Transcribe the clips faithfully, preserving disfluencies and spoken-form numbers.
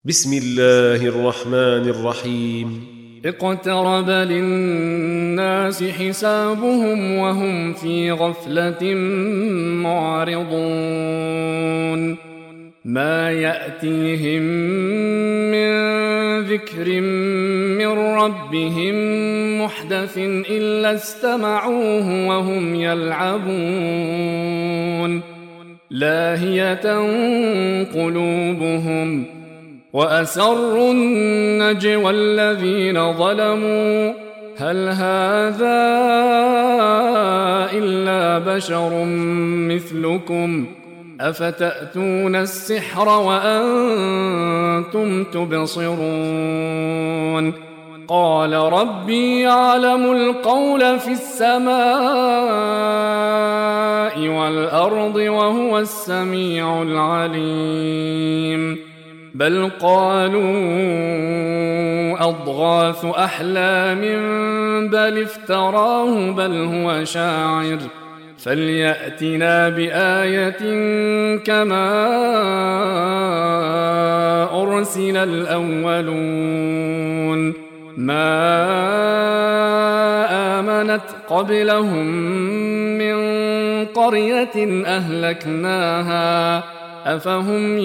بسم الله الرحمن الرحيم اقترب للناس حسابهم وهم في غفلة معرضون ما يأتيهم من ذكر من ربهم محدث إلا استمعوه وهم يلعبون لاهية قلوبهم وأسروا النجوى الذين ظلموا هل هذا إلا بشر مثلكم أفتأتون السحر وأنتم تبصرون قال ربي يعلم القول في السماء والأرض وهو السميع العليم بل قالوا أضغاث أحلام بل افتراه بل هو شاعر فليأتنا بآية كما أرسل الأولون ما آمنت قبلهم من قرية أهلكناها أفهم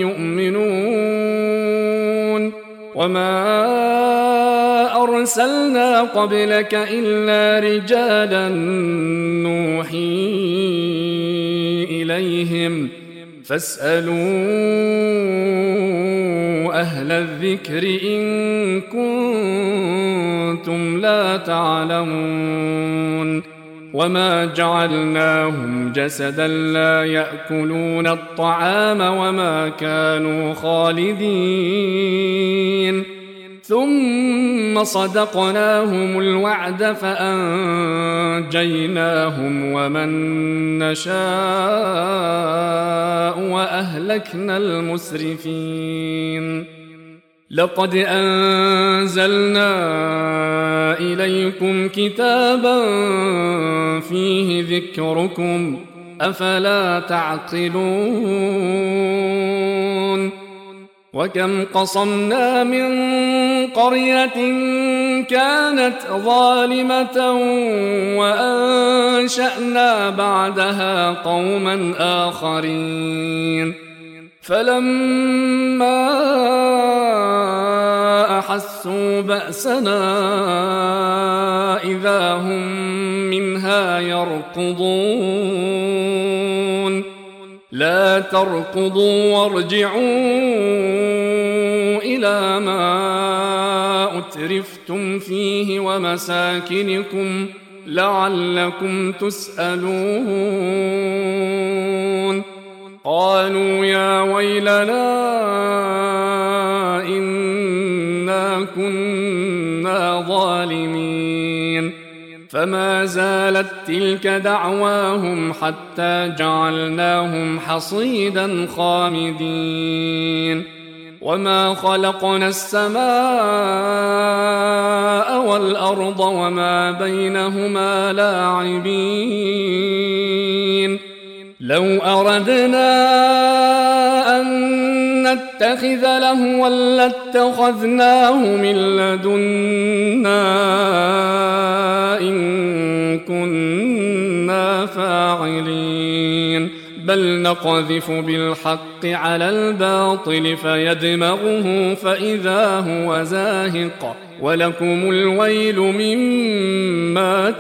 يؤمنون وما أرسلنا قبلك إلا رجالا نوحي إليهم فاسألوا أهل الذكر إن كنتم لا تعلمون وما جعلناهم جسدا لا يأكلون الطعام وما كانوا خالدين ثم صدقناهم الوعد فأنجيناهم ومن نشاء وأهلكنا المسرفين لقد أنزلنا إليكم كتابا فيه ذكركم أفلا تعقلون وكم قصمنا من قرية كانت ظالمة وأنشأنا بعدها قوما آخرين فلما أحسوا بأسنا إذا هم منها يركضون لا تركضوا وارجعوا إلى ما أترفتم فيه ومساكنكم لعلكم تسألون قالوا يا ويلنا إنا كنا ظالمين فما زالت تلك دعواهم حتى جعلناهم حصيدا خامدين وما خلقنا السماء والأرض وما بينهما لاعبين لو أردنا أن نتخذ لهوا لاتخذناه من لدنا إن كنا فاعلين بل نقذف بالحق على الباطل فيدمغه فإذا هو زاهق ولكم الويل مما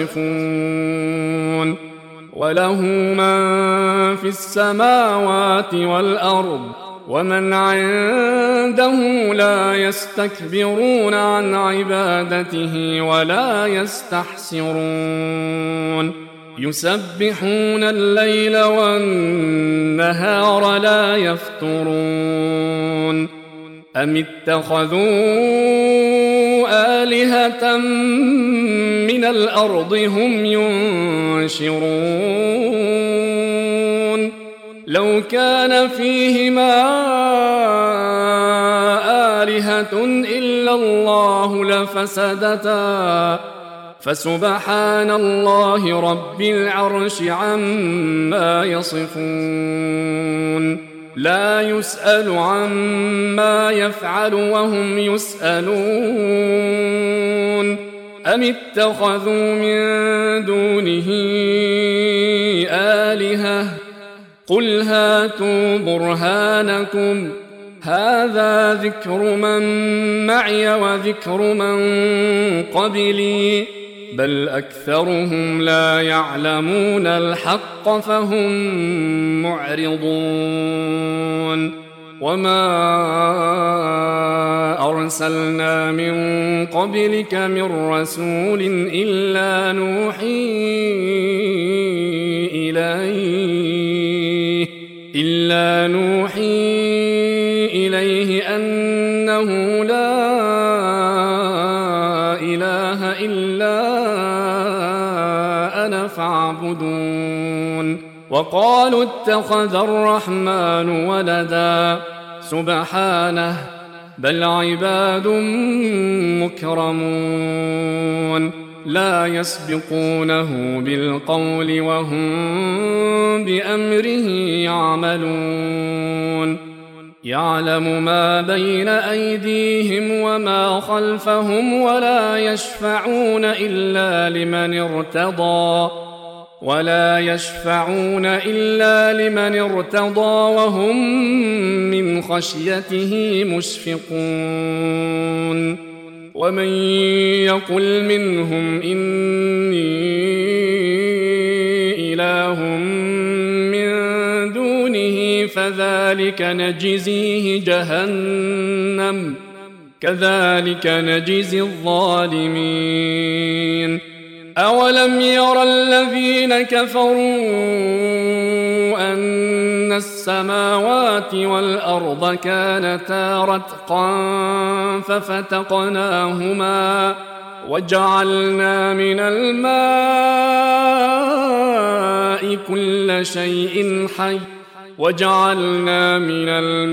تصفون وله من في السماوات والأرض ومن عنده لا يستكبرون عن عبادته ولا يستحسرون يسبحون الليل والنهار لا يفترون أم اتخذوا آلهة من الأرض هم ينشرون لو كان فيهما آلهة إلا الله لفسدتا فسبحان الله رب العرش عما يصفون لا يسأل عما يفعل وهم يسألون أم اتخذوا من دونه آلهة قل هاتوا برهانكم هذا ذكر من معي وذكر من قبلي بل أكثرهم لا يعلمون الحق فهم معرضون وما أرسلنا من قبلك من رسول إلا نوحي إليه إلا نوحي إليه أنه لا إله إلا أنا فاعبدون وقالوا اتخذ الرحمن ولدا سبحانه بل عباد مكرمون لا يسبقونه بالقول وهم بأمره يعملون يعلم ما بين أيديهم وما خلفهم ولا يشفعون إلا لمن ارتضى ولا يشفعون إلا لمن ارتضى وهم من خشيته مشفقون ومن يقل منهم إني إله من دونه فذلك نجزيه جهنم كذلك نجزي الظالمين أولم يرى الذين كفروا أن السماوات والأرض كانتا رتقا ففتقناهما وجعلنا من الماء كل شيء حي وجعلنا من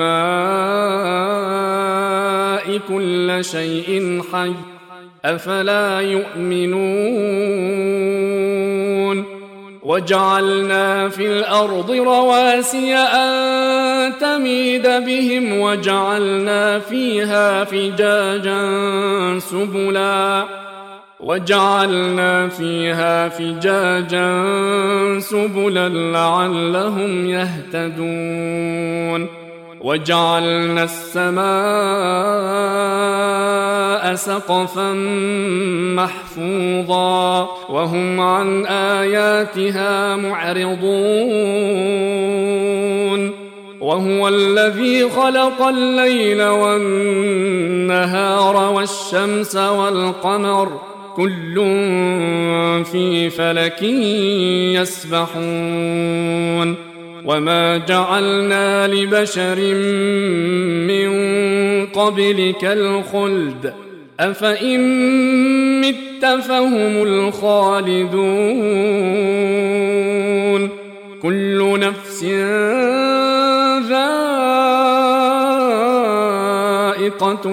الماء كل شيء حي أفلا يؤمنون وجعلنا في الأرض رواسي أن تميد بهم وجعلنا فيها فجاجا سبلا وجعلنا فيها فجاجا سبلا لعلهم يهتدون وجعلنا السماء سقفا محفوظا وهم عن آياتها معرضون وهو الذي خلق الليل والنهار والشمس والقمر كل في فلك يسبحون وما جعلنا لبشر من قبلك الخلد أفإن مت فهم الخالدون كل نفس ذائقة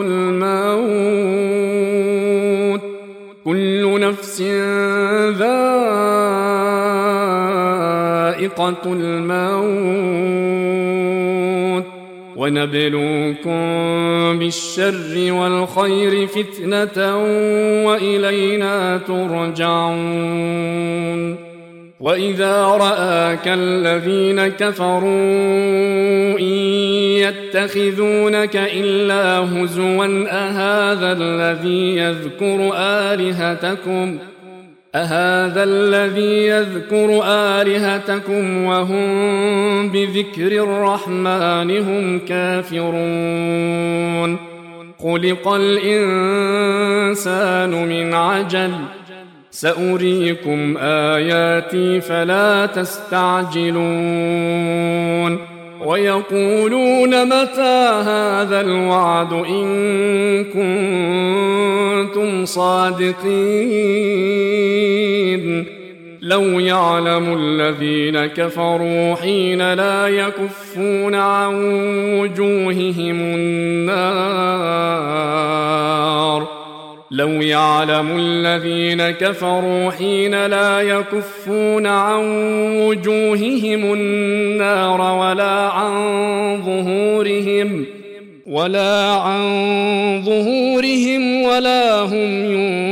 الموت كل نفس ذائقة الموت ونبلوكم بالشر والخير فتنة وإلينا ترجعون وإذا رآك الذين كفروا إن يتخذونك إلا هزوا أهذا الذي يذكر آلهتكم أهذا الذي يذكر آلهتكم وهم بذكر الرحمن هم كافرون خلق الإنسان من عجل سأريكم آياتي فلا تستعجلون ويقولون متى هذا الوعد إن كنتم صادقين لو يعلم الذين كفروا حين لا يكفون عن وجوههم النار لو يعلم الذين كفروا حين لا يكفون عن وجوههم النار ولا عن ظهورهم ولا عن ظهورهم ولا هم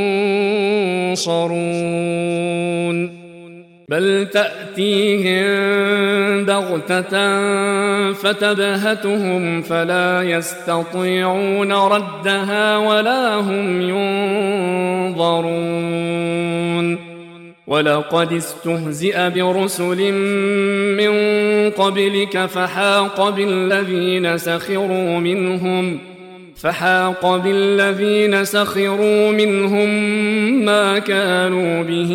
ينصرون بل تأتيهم بغتة فتبهتهم فلا يستطيعون ردها ولا هم ينظرون ولقد استهزئ برسل من قبلك فحاق بالذين سخروا منهم فحاق بالذين سخروا منهم ما كانوا به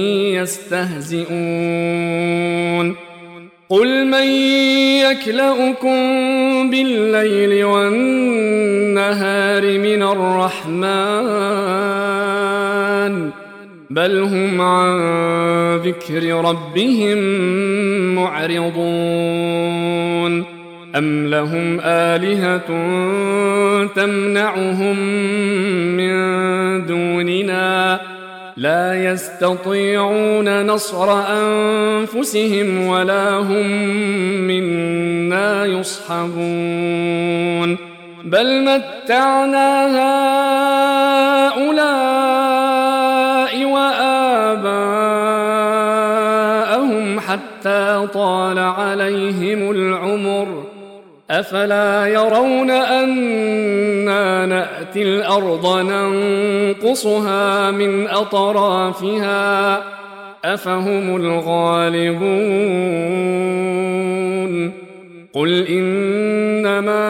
يستهزئون قل من يكلؤكم بالليل والنهار من الرحمن بل هم عن ذكر ربهم معرضون أم لهم آلهة تمنعهم من دوننا لا يستطيعون نصر أنفسهم ولا هم منا يصحبون بل متعنا هؤلاء وآباءهم حتى طال عليهم العمر أفلا يرون أنا نأتي الأرض ننقصها من أطرافها أفهم الغالبون قل إنما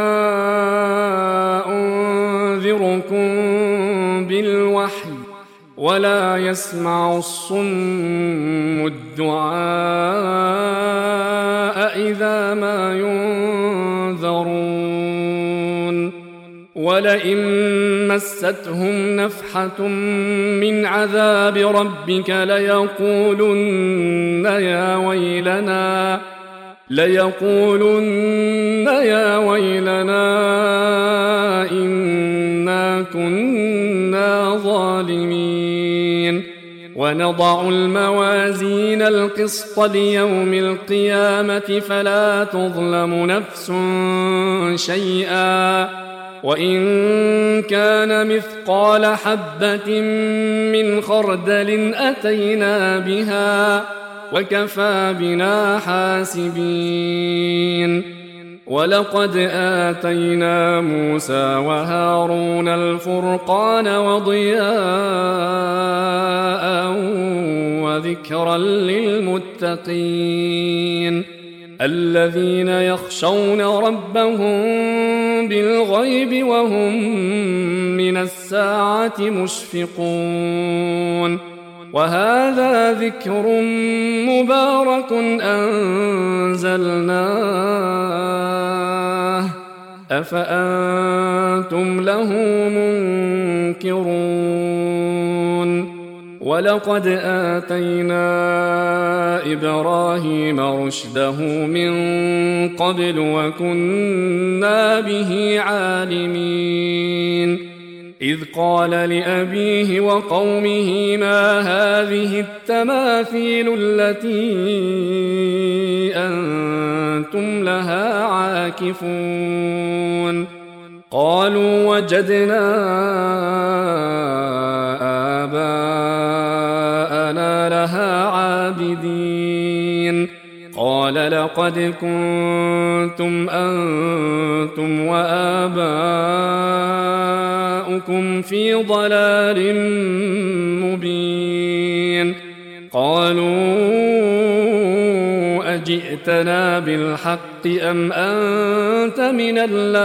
أنذركم بالوحي ولا يسمع الصم الدعاء إذا ما ينذرون ولئن مستهم نفحة من عذاب ربك ليقولن يا ويلنا ليقولن يا ويلنا إنا كنا ظالمين ونضع الموازين القسط ليوم القيامة فلا تظلم نفس شيئا وإن كان مثقال حبة من خردل أتينا بها وكفى بنا حاسبين ولقد آتينا موسى وهارون الفرقان وضياء وذكرا للمتقين الذين يخشون ربهم بالغيب وهم من الساعة مشفقون وهذا ذكر مبارك أنزلناه أفأنتم له منكرون ولقد آتينا إبراهيم رشده من قبل وكنا به عالمين إذ قال لأبيه وقومه ما هذه التماثيل التي أنتم لها عاكفون قالوا وجدنا آباءنا لها عابدين قال لقد كنتم أنتم وآباؤكم في ضلال مبين قالوا أجئتنا بالحق أم أنت من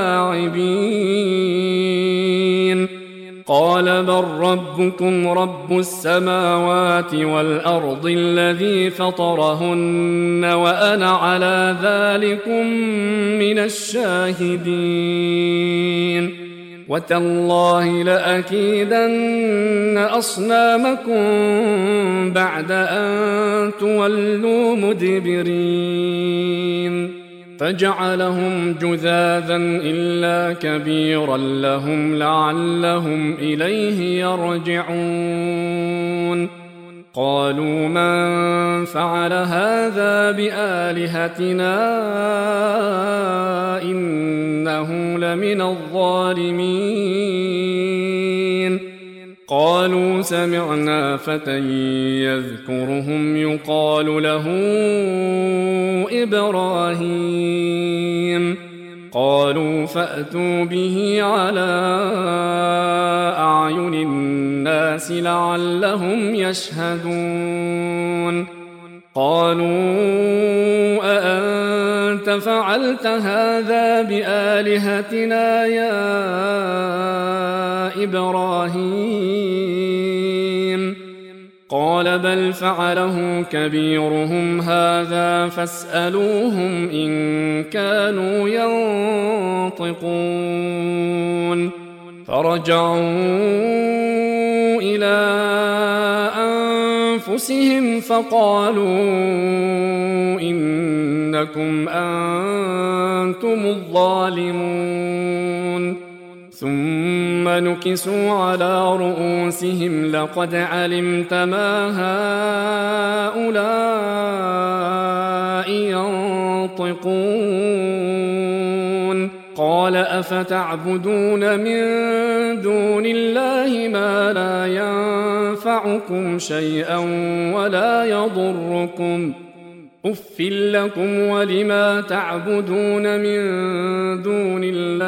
اللاعبين قال بل ربكم رب السماوات والأرض الذي فطرهن وأنا على ذلكم من الشاهدين وتالله لأكيدن أصنامكم بعد أن تولوا مدبرين فجعلهم جذاذا إلا كبيرا لهم لعلهم إليه يرجعون قالوا من فعل هذا بآلهتنا إنه لمن الظالمين قالوا سمعنا فتى يذكرهم يقال له إبراهيم قالوا فأتوا به على أعين الناس لعلهم يشهدون قالوا أأنت فعلت هذا بآلهتنا يا إبراهيم قال بل فعله كبيرهم هذا فاسألوهم إن كانوا ينطقون فرجعوا إلى أنفسهم فقالوا إنكم أنتم الظالمون ثم نكسوا على رؤوسهم لقد علمت ما هؤلاء ينطقون قال أفتعبدون من دون الله ما لا ينفعكم شيئا ولا يضركم أف لكم ولما تعبدون من دون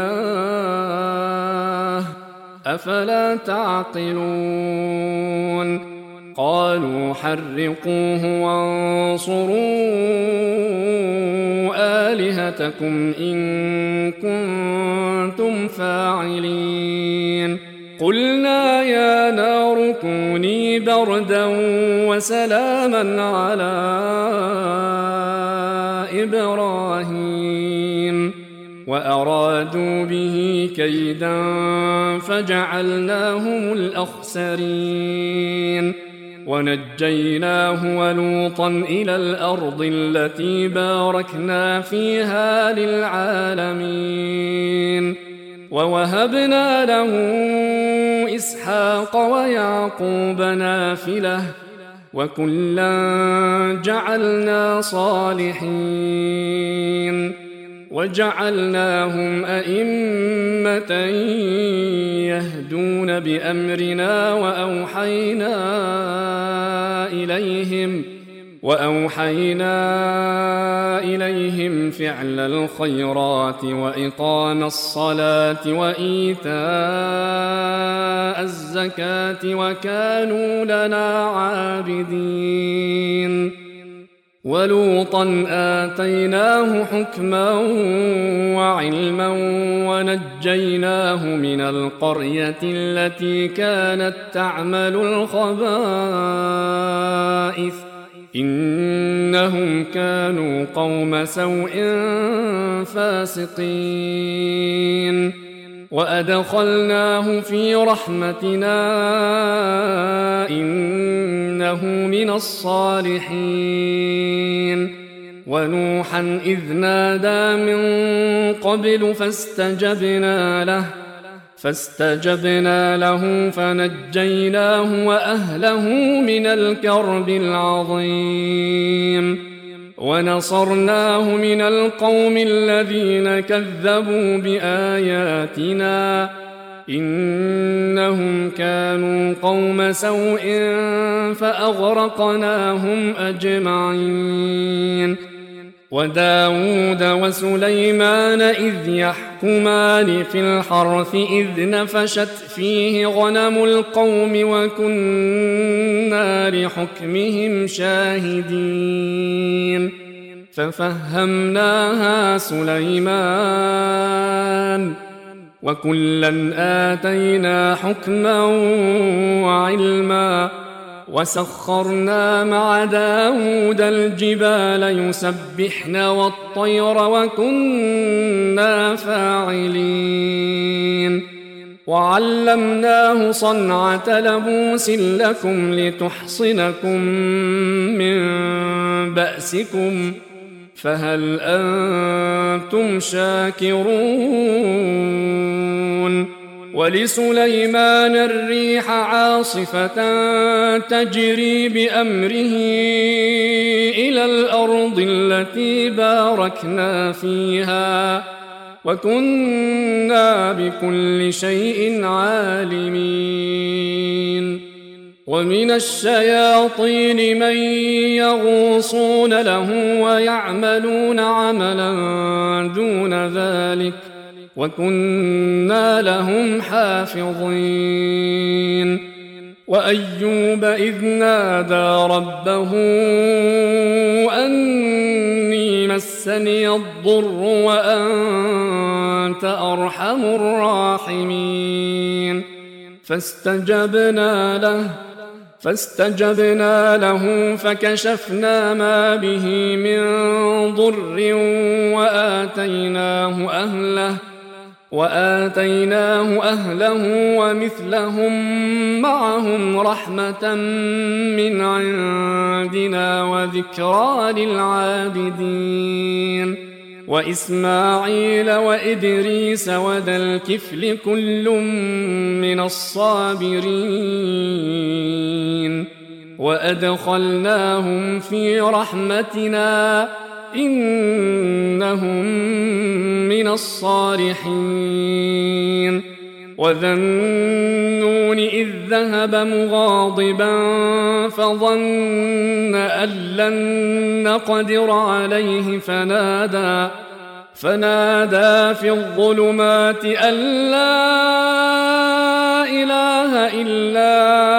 الله أفلا تعقلون قالوا حرقوه وانصروا آلهتكم إن كنتم فاعلين قلنا يا نار كوني بردا وسلاما على إبراهيم وأرادوا به كيدا فجعلناهم الأخسرين ونجيناه ولوطا إلى الأرض التي باركنا فيها للعالمين ووهبنا له إسحاق ويعقوب نافلة وكلا جعلنا صالحين وجعلناهم أئمة يهدون بأمرنا وأوحينا إليهم وأوحينا إليهم فعل الخيرات وإقام الصلاة وإيتاء الزكاة وكانوا لنا عابدين ولوطا آتيناه حكما وعلما ونجيناه من القرية التي كانت تعمل الخبائث إنهم كانوا قوم سوء فاسقين وأدخلناه في رحمتنا إنه من الصالحين ونوحا إذ نادى من قبل فاستجبنا له فاستجبنا له فنجيناه وأهله من الكرب العظيم ونصرناه من القوم الذين كذبوا بآياتنا إنهم كانوا قوم سوء فأغرقناهم أجمعين وداود وسليمان إذ يحكمان في الحرث إذ نفشت فيه غنم القوم وكنا لحكمهم شاهدين ففهمناها سليمان وكلا آتينا حكما وعلما وسخرنا مع داود الجبال يسبحن والطير وكنا فاعلين وعلمناه صنعة لبوس لكم لتحصنكم من بأسكم فهل أنتم شاكرون ولسليمان الريح عاصفة تجري بأمره إلى الأرض التي باركنا فيها وكنا بكل شيء عالمين ومن الشياطين من يغوصون له ويعملون عملا دون ذلك وكنا لهم حافظين وأيوب إذ نادى ربه أني مسني الضر وأنت أرحم الراحمين فاستجبنا له فاستجبنا له فكشفنا ما به من ضر وآتيناه أهله وآتيناه أهله ومثلهم معهم رحمة من عندنا وذكرى للعابدين وإسماعيل وإدريس وذا الكفل كل من الصابرين وأدخلناهم في رحمتنا إنهم من الصالحين وذا النون إذ ذهب مغاضبا فظن أن لن نقدر عليه فنادى فنادى في الظلمات أن لا إله إلا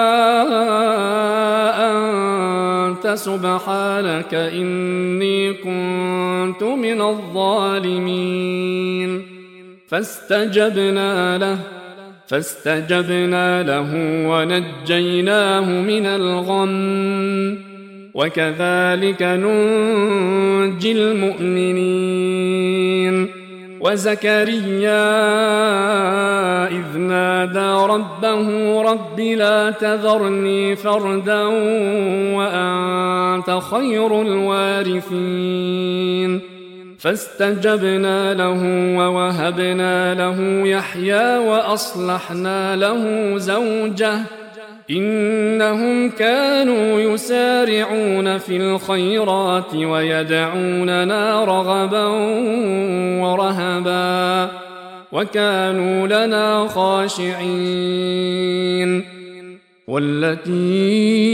أنت سبحانك إني كنت من الظالمين فاستجبنا له فاستجبنا له ونجيناه من الغم وكذلك ننجي المؤمنين وزكريا إذ نادى ربه رب لا تذرني فردا وأنت خير الوارثين فاستجبنا له ووهبنا له يحيى وأصلحنا له زوجه إنهم كانوا يسارعون في الخيرات ويدعوننا رغبا ورهبا وكانوا لنا خاشعين والتي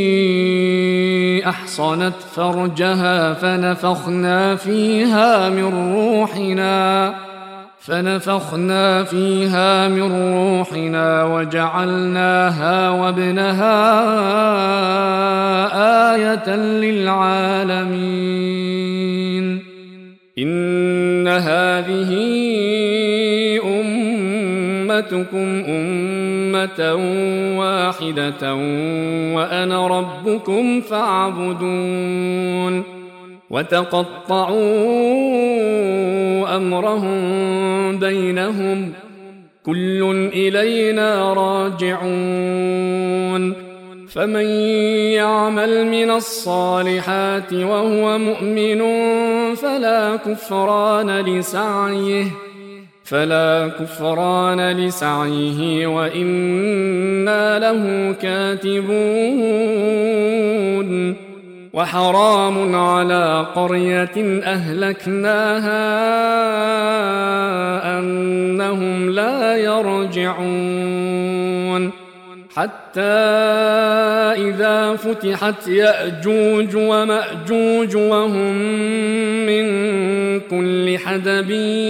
أحصنت فرجها فنفخنا فيها من روحنا فنفخنا فيها من روحنا وجعلناها وابنها آية للعالمين إن هذه أمتكم أمة واحدة وأنا ربكم فاعبدون وتقطعوا أمرهم بينهم كل إلينا راجعون فمن يعمل من الصالحات وهو مؤمن فلا كفران لسعيه فلا كفران لسعيه وإنا له كاتبون وحرام على قرية أهلكناها أنهم لا يرجعون حتى إذا فتحت يأجوج ومأجوج وهم من كل حدب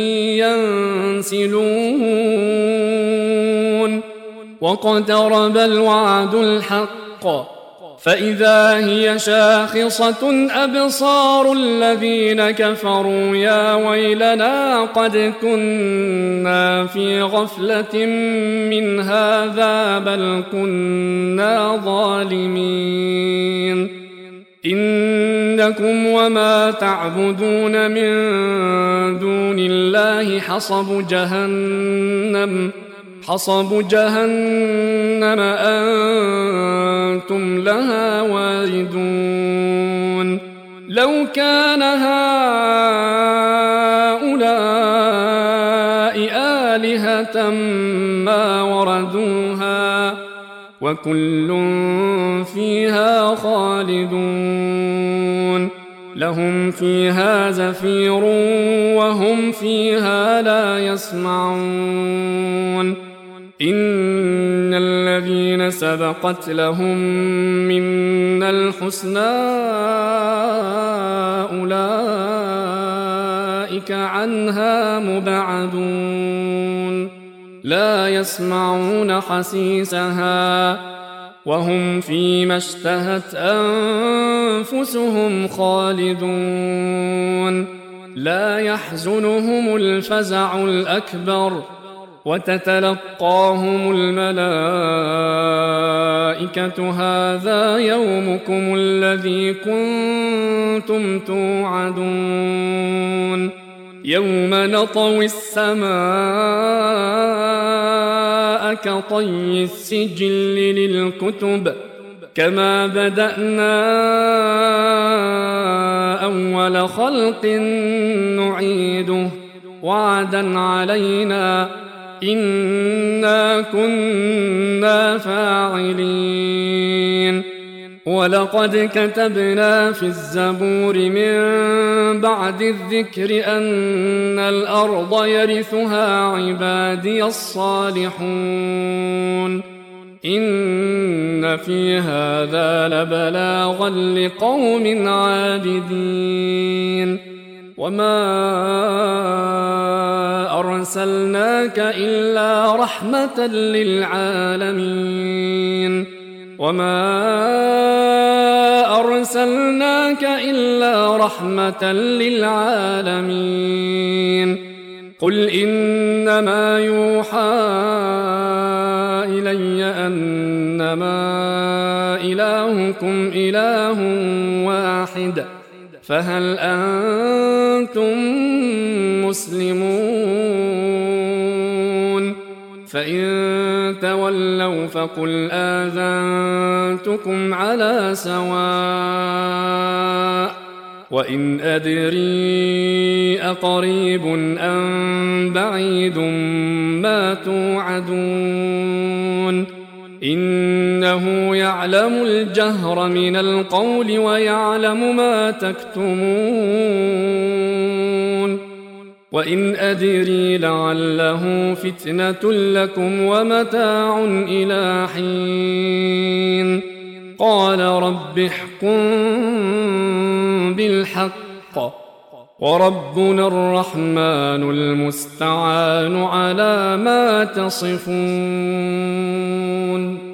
ينسلون واقترب الوعد الحق فإذا هي شاخصة أبصار الذين كفروا يا ويلنا قد كنا في غفلة من هذا بل كنا ظالمين إنكم وما تعبدون من دون الله حصب جهنم حصب جهنم أنتم لها واردون لو كان هؤلاء لما وردوها وكل فيها خالدون لهم فيها زفير وهم فيها لا يسمعون إن الذين سبقت لهم منا الحسنى أولئك عنها مبعدون لا يسمعون حسيسها وهم فيما اشتهت أنفسهم خالدون لا يحزنهم الفزع الأكبر وتتلقاهم الملائكة هذا يومكم الذي كنتم توعدون يوم نطوي السماء كطي السجل للكتب كما بدأنا أول خلق نعيده وعدا علينا إنا كنا فاعلين ولقد كتبنا في الزبور من بعد الذكر أن الأرض يرثها عبادي الصالحون إن في هذا لبلاغا لقوم عابدين وما أرسلناك إلا رحمة للعالمين وما أرسلناك إلا رحمة للعالمين قل إنما يوحى إلي أنما إلهكم إله واحد فهل أنتم مسلمون فإن تولوا فقل آذنتكم على سواء وإن أدري أقريب أم بعيد ما توعدون إنه يعلم الجهر من القول ويعلم ما تكتمون وإن أدري لعله فتنة لكم ومتاع إلى حين قال رب احكم بالحق وربنا الرحمن المستعان على ما تصفون